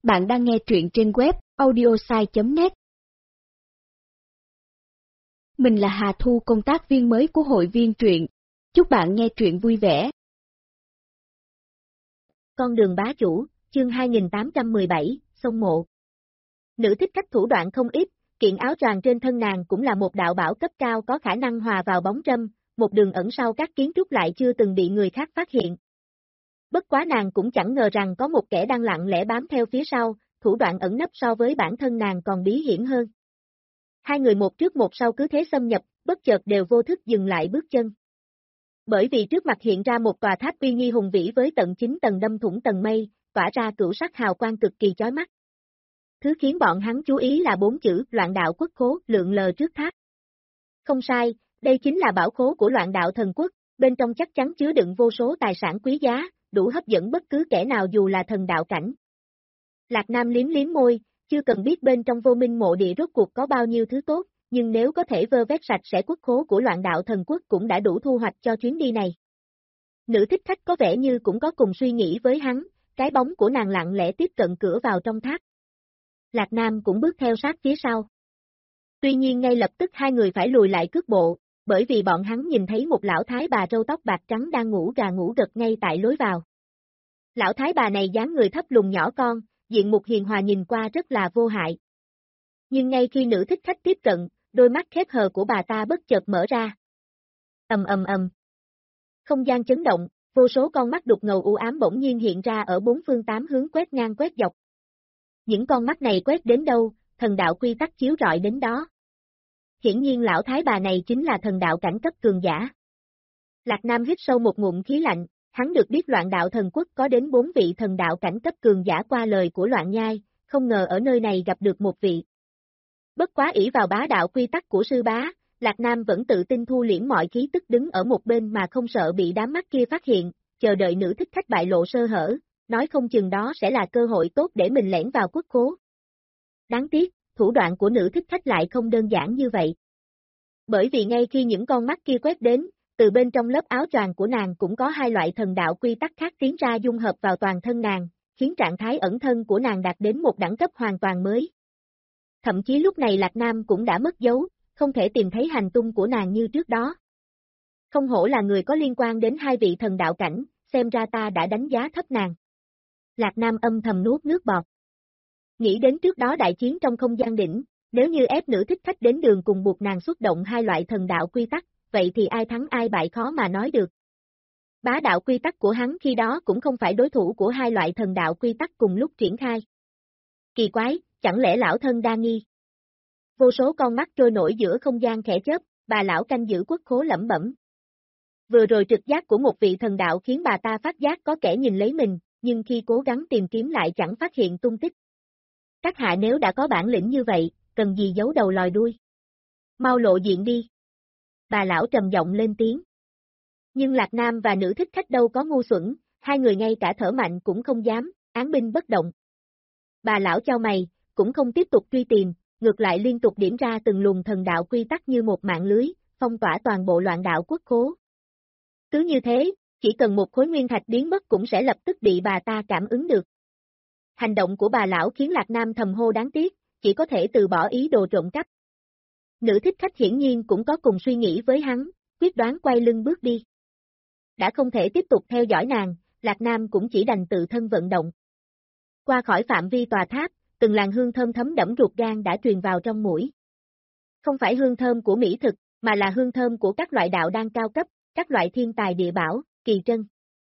Bạn đang nghe truyện trên web audiosai.net. Mình là Hà Thu, công tác viên mới của hội viên truyện. Chúc bạn nghe truyện vui vẻ. Con đường bá chủ, chương 2817, sông mộ. Nữ thích khách thủ đoạn không ít, kiện áo choàng trên thân nàng cũng là một đạo bảo cấp cao có khả năng hòa vào bóng râm, một đường ẩn sau các kiến trúc lại chưa từng bị người khác phát hiện. Bất quá nàng cũng chẳng ngờ rằng có một kẻ đang lặng lẽ bám theo phía sau, thủ đoạn ẩn nấp so với bản thân nàng còn bí hiểm hơn. Hai người một trước một sau cứ thế xâm nhập, bất chợt đều vô thức dừng lại bước chân. Bởi vì trước mặt hiện ra một tòa tháp uy nghi hùng vĩ với tận 9 tầng đâm thủng tầng mây, tỏa ra cửu sắc hào quang cực kỳ chói mắt. Thứ khiến bọn hắn chú ý là 4 chữ Loạn Đạo Quốc Khố lượn lờ trước tháp. Không sai, đây chính là bảo khố của Loạn Đạo Thần Quốc, bên trong chắc chắn chứa đựng vô số tài sản quý giá, đủ hấp dẫn bất cứ kẻ nào dù là thần đạo cảnh. Lạc Nam liếm liếm môi, chưa cần biết bên trong Vô Minh mộ địa rốt cuộc có bao nhiêu thứ tốt, nhưng nếu có thể vơ vét sạch sẽ quốc khố của Loạn Đạo Thần Quốc cũng đã đủ thu hoạch cho chuyến đi này. Nữ thích khách có vẻ như cũng có cùng suy nghĩ với hắn, cái bóng của nàng lặng lẽ tiếp cận cửa vào trong tháp. Lạc Nam cũng bước theo sát phía sau. Tuy nhiên ngay lập tức hai người phải lùi lại cước bộ, bởi vì bọn hắn nhìn thấy một lão thái bà râu tóc bạc trắng đang ngủ gà ngủ gật ngay tại lối vào. Lão thái bà này dáng người thấp lùn nhỏ con, diện mục hiền hòa nhìn qua rất là vô hại. Nhưng ngay khi nữ thích khách tiếp cận, đôi mắt khép hờ của bà ta bất chợt mở ra. Ầm ầm ầm. Không gian chấn động, vô số con mắt đục ngầu u ám bỗng nhiên hiện ra ở bốn phương tám hướng quét ngang quét dọc. Những con mắt này quét đến đâu, thần đạo quy tắc chiếu rọi đến đó. Hiển nhiên lão thái bà này chính là thần đạo cảnh cấp cường giả. Lạc Nam hít sâu một ngụm khí lạnh, hắn được biết Loạn Đạo Thần Quốc có đến 4 vị thần đạo cảnh cấp cường giả qua lời của Loạn Nhai, không ngờ ở nơi này gặp được một vị. Bất quá ỷ vào bá đạo quy tắc của sư bá, Lạc Nam vẫn tự tin thu liễm mọi khí tức đứng ở một bên mà không sợ bị đám mắt kia phát hiện, chờ đợi nữ thích khách bại lộ sơ hở, nói không chừng đó sẽ là cơ hội tốt để mình lẻn vào quốc khố. Đáng tiếc, thủ đoạn của nữ thích khách lại không đơn giản như vậy. Bởi vì ngay khi những con mắt kia quét đến, từ bên trong lớp áo choàng của nàng cũng có hai loại thần đạo quy tắc khác tiến ra dung hợp vào toàn thân nàng, khiến trạng thái ẩn thân của nàng đạt đến một đẳng cấp hoàn toàn mới. Thậm chí lúc này Lạc Nam cũng đã mất dấu, không thể tìm thấy hành tung của nàng như trước đó. Không hổ là người có liên quan đến hai vị thần đạo cảnh, xem ra ta đã đánh giá thấp nàng. Lạc Nam âm thầm nuốt nước bọt. Nghĩ đến trước đó đại chiến trong không gian đỉnh, nếu như ép nữ thích khách đến đường cùng buộc nàng xuất động hai loại thần đạo quy tắc, vậy thì ai thắng ai bại khó mà nói được. Bá đạo quy tắc của hắn khi đó cũng không phải đối thủ của hai loại thần đạo quy tắc cùng lúc triển khai. Kỳ quái, chẳng lẽ lão thân đa nghi? Vô số con mắt trôi nổi giữa không gian khẽ chớp, bà lão canh giữ quốc khố lẩm bẩm. Vừa rồi trực giác của một vị thần đạo khiến bà ta phát giác có kẻ nhìn lấy mình, nhưng khi cố gắng tìm kiếm lại chẳng phát hiện tung tích. Các hạ nếu đã có bản lĩnh như vậy, cần gì giấu đầu lòi đuôi? Mau lộ diện đi. Bà lão trầm giọng lên tiếng. Nhưng Lạc Nam và nữ thích khách đâu có ngu xuẩn, hai người ngay cả thở mạnh cũng không dám, án binh bất động. Bà lão chau mày, cũng không tiếp tục truy tìm, ngược lại liên tục điểm ra từng luồng thần đạo quy tắc như một mạng lưới, phong tỏa toàn bộ Loạn Đạo Quốc khố. Cứ như thế, chỉ cần một khối nguyên thạch biến mất cũng sẽ lập tức bị bà ta cảm ứng được. Hành động của bà lão khiến Lạc Nam thầm hô đáng tiếc, chỉ có thể từ bỏ ý đồ trộm cắp. Nữ thích khách hiển nhiên cũng có cùng suy nghĩ với hắn, quyết đoán quay lưng bước đi. Đã không thể tiếp tục theo dõi nàng, Lạc Nam cũng chỉ đành tự thân vận động. Qua khỏi phạm vi tòa tháp, từng làn hương thơm thấm đẫm ruột gan đã truyền vào trong mũi. Không phải hương thơm của mỹ thực, mà là hương thơm của các loại đạo đan cao cấp, các loại thiên tài địa bảo, kỳ trân.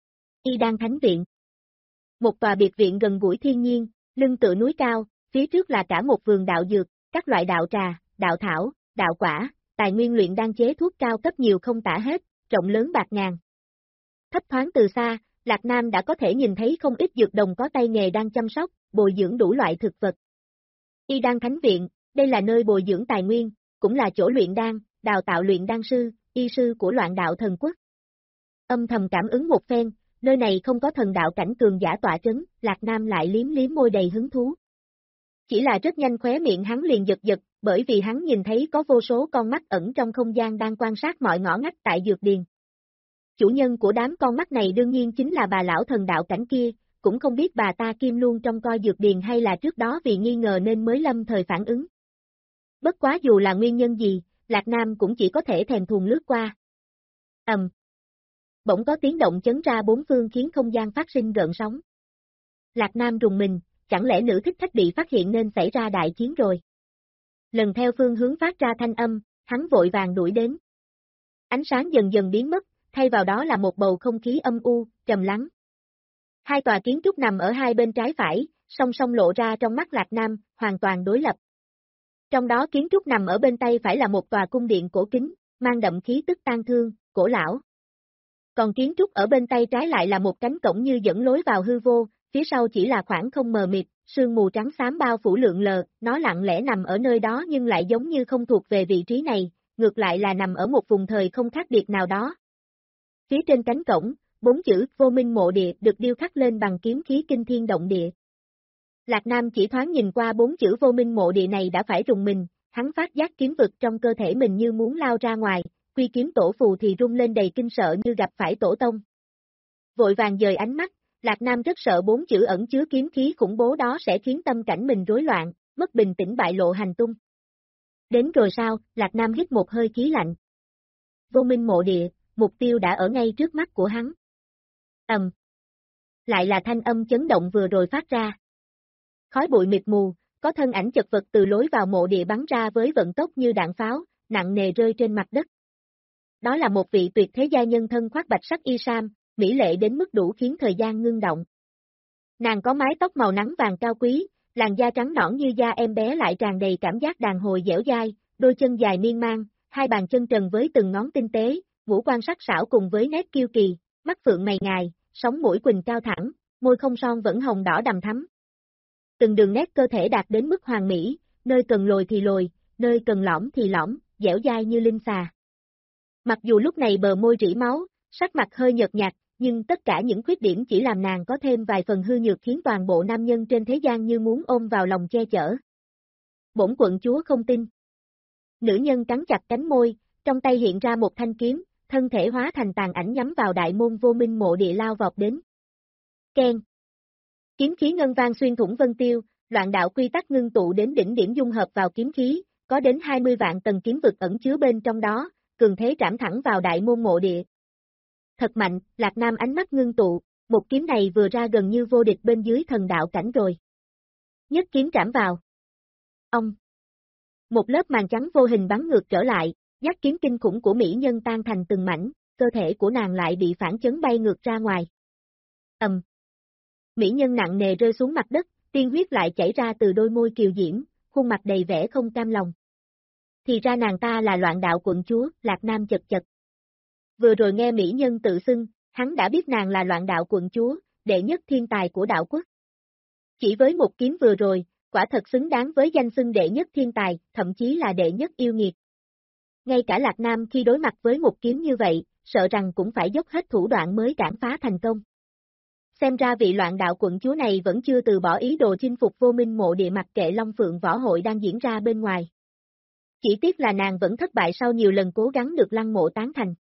Y Đan Thánh Viện. Một tòa biệt viện gần gũi thiên nhiên, lưng tựa núi cao, phía trước là cả một vườn đạo dược, các loại đạo trà, đạo thảo, đạo quả, tài nguyên luyện đan chế thuốc cao cấp nhiều không tả hết, rộng lớn bạc ngàn. Thấp thoáng từ xa, Lạc Nam đã có thể nhìn thấy không ít dược đồng có tay nghề đang chăm sóc, bồi dưỡng đủ loại thực vật. Y Đan Thánh Viện, đây là nơi bồi dưỡng tài nguyên, cũng là chỗ luyện đan, đào tạo luyện đan sư, y sư của Loạn Đạo Thần Quốc. Âm thầm cảm ứng một phen, nơi này không có thần đạo cảnh cường giả tọa trấn, Lạc Nam lại liếm liếm môi đầy hứng thú. Chỉ là rất nhanh khóe miệng hắn liền giật giật, bởi vì hắn nhìn thấy có vô số con mắt ẩn trong không gian đang quan sát mọi ngõ ngách tại dược điền. Chủ nhân của đám con mắt này đương nhiên chính là bà lão thần đạo cảnh kia, cũng không biết bà ta Kim luôn trông coi dược điền hay là trước đó vì nghi ngờ nên mới lâm thời phản ứng. Bất quá dù là nguyên nhân gì, Lạc Nam cũng chỉ có thể thèm thuồng lướt qua. Bỗng có tiếng động chấn ra bốn phương khiến không gian phát sinh gợn sóng. Lạc Nam rùng mình, chẳng lẽ nữ thích khách bị phát hiện nên xảy ra đại chiến rồi. Lần theo phương hướng phát ra thanh âm, hắn vội vàng đuổi đến. Ánh sáng dần dần biến mất, thay vào đó là một bầu không khí âm u, trầm lắng. Hai tòa kiến trúc nằm ở hai bên trái phải, song song lộ ra trong mắt Lạc Nam, hoàn toàn đối lập. Trong đó kiến trúc nằm ở bên tay phải là một tòa cung điện cổ kính, mang đậm khí tức tang thương, cổ lão. Còn kiến trúc ở bên tay trái lại là một cánh cổng như dẫn lối vào hư vô, phía sau chỉ là khoảng không mờ mịt, sương mù trắng xám bao phủ lượn lờ, nó lặng lẽ nằm ở nơi đó nhưng lại giống như không thuộc về vị trí này, ngược lại là nằm ở một vùng thời không khác biệt nào đó. Phía trên cánh cổng, 4 chữ Vô Minh Mộ Địa được điêu khắc lên bằng kiếm khí kinh thiên động địa. Lạc Nam chỉ thoáng nhìn qua 4 chữ Vô Minh Mộ Địa này đã phải rùng mình, hắn phát giác kiếm vực trong cơ thể mình như muốn lao ra ngoài, quy kiếm tổ phù thì rung lên đầy kinh sợ như gặp phải tổ tông. Vội vàng dời ánh mắt, Lạc Nam rất sợ 4 chữ ẩn chứa kiếm khí khủng bố đó sẽ khiến tâm cảnh mình rối loạn, mất bình tĩnh bại lộ hành tung. Đến rồi sao, Lạc Nam hít một hơi khí lạnh. Vô Minh Mộ Địa, mục tiêu đã ở ngay trước mắt của hắn. Lại là thanh âm chấn động vừa rồi phát ra. Khói bụi mịt mù, có thân ảnh chật vật từ lối vào mộ địa bắn ra với vận tốc như đạn pháo, nặng nề rơi trên mặt đất. Đó là một vị tuyệt thế gia nhân thân khoác bạch sắc y sam, mỹ lệ đến mức đủ khiến thời gian ngưng động. Nàng có mái tóc màu nắng vàng cao quý, làn da trắng nõn như da em bé lại tràn đầy cảm giác đàn hồi dẻo dai, đôi chân dài miên man, hai bàn chân trần với từng ngón tinh tế, ngũ quan sắc sảo cùng với nét kiêu kỳ, mắt phượng mày ngài, sống mũi quỳnh cao thẳng, môi không son vẫn hồng đỏ đằm thắm. Từng đường nét cơ thể đạt đến mức hoàn mỹ, nơi cần lồi thì lồi, nơi cần lõm thì lõm, dẻo dai như linh xà. Mặc dù lúc này bờ môi rỉ máu, sắc mặt hơi nhợt nhạt, nhưng tất cả những khuyết điểm chỉ làm nàng có thêm vài phần hư nhược khiến toàn bộ nam nhân trên thế gian như muốn ôm vào lòng che chở. Bổn quận chúa không tin. Nữ nhân cắn chặt cánh môi, trong tay hiện ra một thanh kiếm, thân thể hóa thành tàn ảnh nhắm vào đại môn Vô Minh Mộ Địa lao vọt đến. Keng. Kiếm khí ngân vang xuyên thủng vân tiêu, loạn đạo quy tắc ngưng tụ đến đỉnh điểm dung hợp vào kiếm khí, có đến 20 vạn tầng kiếm vực ẩn chứa bên trong đó, cường thế trảm thẳng vào đại môn mộ địa. Thật mạnh, Lạc Nam ánh mắt ngưng tụ, một kiếm này vừa ra gần như vô địch bên dưới thần đạo cảnh rồi. Nhất kiếm trảm vào. Ông. Một lớp màn trắng vô hình bắn ngược trở lại, giác kiếm kinh khủng của mỹ nhân tan thành từng mảnh, cơ thể của nàng lại bị phản chấn bay ngược ra ngoài. Mỹ nhân nặng nề rơi xuống mặt đất, tiên huyết lại chảy ra từ đôi môi kiều diễm, khuôn mặt đầy vẻ không cam lòng. Thì ra nàng ta là Loạn Đạo quận chúa, Lạc Nam chật chật. Vừa rồi nghe mỹ nhân tự xưng, hắn đã biết nàng là Loạn Đạo quận chúa, đệ nhất thiên tài của đạo quốc. Chỉ với một kiếm vừa rồi, quả thật xứng đáng với danh xưng đệ nhất thiên tài, thậm chí là đệ nhất yêu nghiệt. Ngay cả Lạc Nam khi đối mặt với một kiếm như vậy, sợ rằng cũng phải dốc hết thủ đoạn mới cản phá thành công. Xem ra vị Loạn Đạo quận chúa này vẫn chưa từ bỏ ý đồ chinh phục Vô Minh Mộ Địa mặc kệ Long Phượng võ hội đang diễn ra bên ngoài. Chỉ tiếc là nàng vẫn thất bại sau nhiều lần cố gắng được Lăng Mộ tán thành.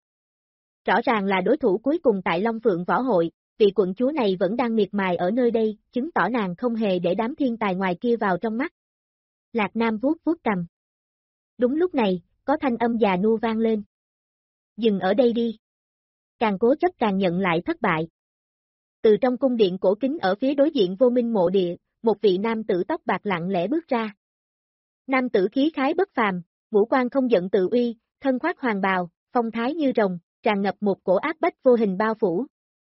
Rõ ràng là đối thủ cuối cùng tại Long Phượng võ hội, vị quận chúa này vẫn đang miệt mài ở nơi đây, chứng tỏ nàng không hề để đám thiên tài ngoài kia vào trong mắt. Lạc Nam vuốt vuốt cằm. Đúng lúc này, có thanh âm già nua vang lên. Dừng ở đây đi. Càng cố chấp càng nhận lại thất bại. Từ trong cung điện cổ kính ở phía đối diện Vô Minh Mộ Địa, một vị nam tử tóc bạc lặng lẽ bước ra. Nam tử khí khái bất phàm, ngũ quan không giận tự uy, thân khoác hoàng bào, phong thái như rồng, tràn ngập một cổ áp bách vô hình bao phủ.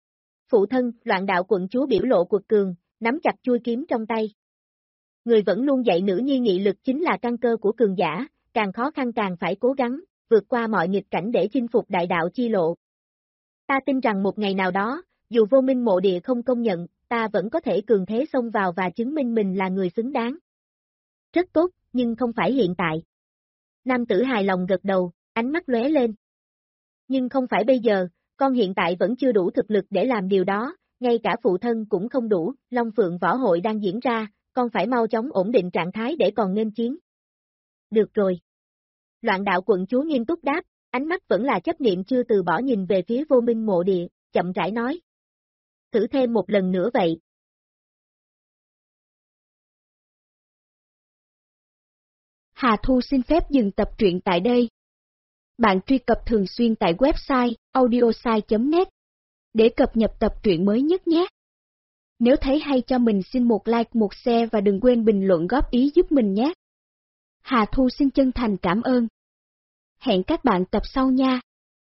Phụ thân, Loạn Đạo quận chúa biểu lộ quật cường, nắm chặt chuôi kiếm trong tay. Người vẫn luôn dạy nữ nhi nghị lực chính là căn cơ của cường giả, càng khó khăn càng phải cố gắng, vượt qua mọi nghịch cảnh để chinh phục đại đạo chi lộ. Ta tin rằng một ngày nào đó, dù Vô Minh Mộ Địa không công nhận, ta vẫn có thể cường thế xông vào và chứng minh mình là người xứng đáng. Rất tốt, nhưng không phải hiện tại. Nam tử hài lòng gật đầu, ánh mắt lóe lên. Nhưng không phải bây giờ, con hiện tại vẫn chưa đủ thực lực để làm điều đó, ngay cả phụ thân cũng không đủ, Long Phượng võ hội đang diễn ra, con phải mau chóng ổn định trạng thái để còn nghênh chiến. Được rồi. Loạn Đạo quận chúa nghiêm túc đáp, ánh mắt vẫn là chấp niệm chưa từ bỏ nhìn về phía Vô Minh Mộ Địa, chậm rãi nói. Thử thêm một lần nữa vậy, Hà Thu xin phép dừng tập truyện tại đây. Bạn truy cập thường xuyên tại website audiosai.net để cập nhật tập truyện mới nhất nhé. Nếu thấy hay cho mình xin một like, một share và đừng quên bình luận góp ý giúp mình nhé. Hà Thu xin chân thành cảm ơn. Hẹn các bạn tập sau nha.